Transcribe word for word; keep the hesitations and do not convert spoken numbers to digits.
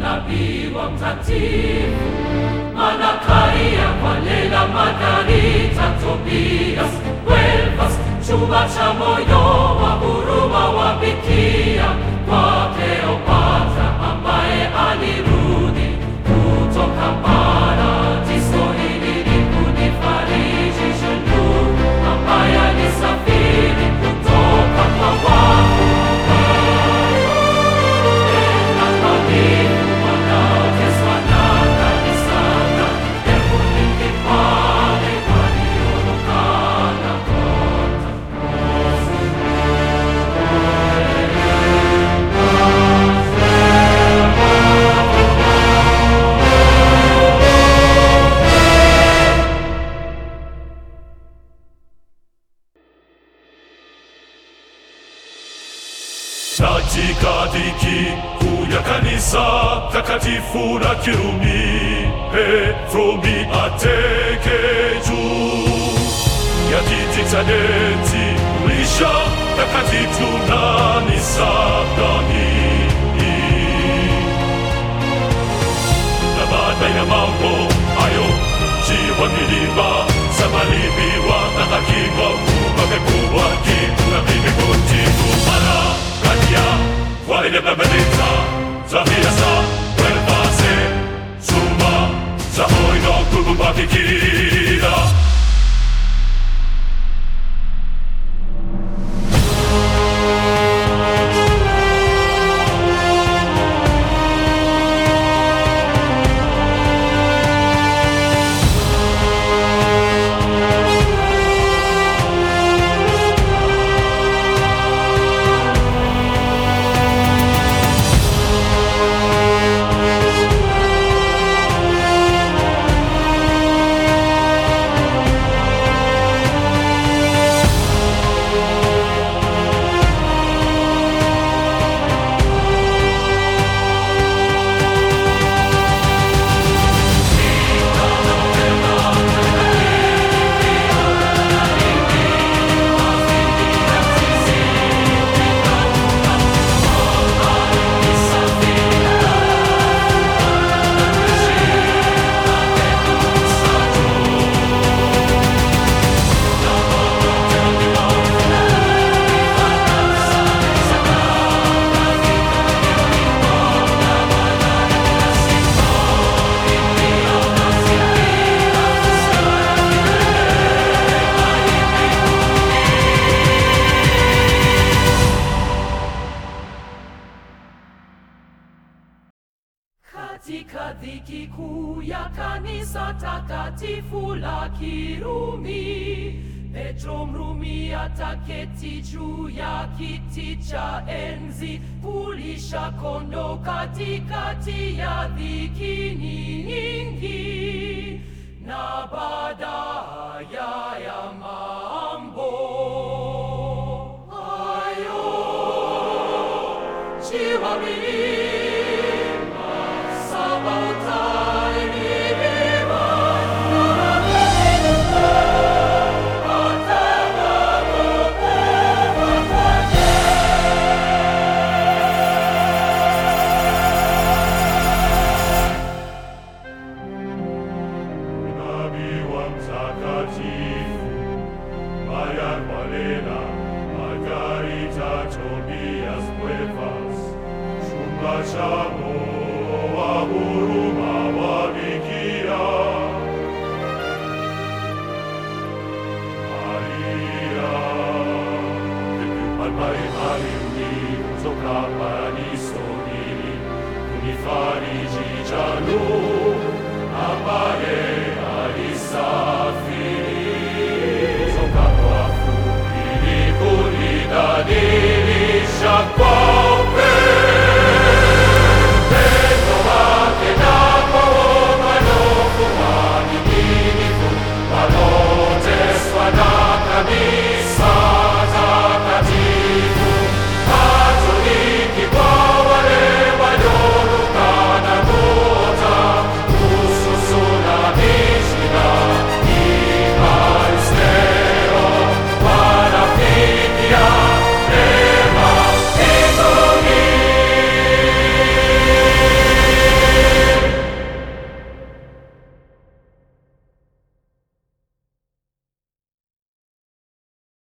nabii wa mtakatifu Malakaia, Walela, Margarita, Tobias, Welvas, chumba cha moyo wa huruma wa Bikira kwa Kleopatra ambaye alirudi kutoka paradiso ili kunifariji Jenu ambaye alisafiri kutoka kwa wafu. Katika dhiki kuu ya kanisa takatifu la Kirumi, Petro ateke juu ya kiti cha enzi kulisha takatifu na nisadani. Na baada ya mambo hayo, jiwa milima samalibiwa na hakimu wamekuwa kitu na mimi kutifu mara Wale de Benedicta, Zaviasa, Welvase, Suma, Zahoino, Kulubakikira. Katika dhiki kuu ya kanisa takatifu la Kirumi, Petro Mrumi ataketi juu ya kiti cha enzi kulisha kondoo katikati ya dhiki nyingi. Na baada ya mambo hayo, jiwa Walela, Margarita, Tobias, Welvas, chumba cha moyo wa huruma wa Bikira Maria, ambaye alirudi kutoka paradiso ili kunifariji Jenu ambaye alisafiri kutoka kwa wafu ili kunidhalilisha kwa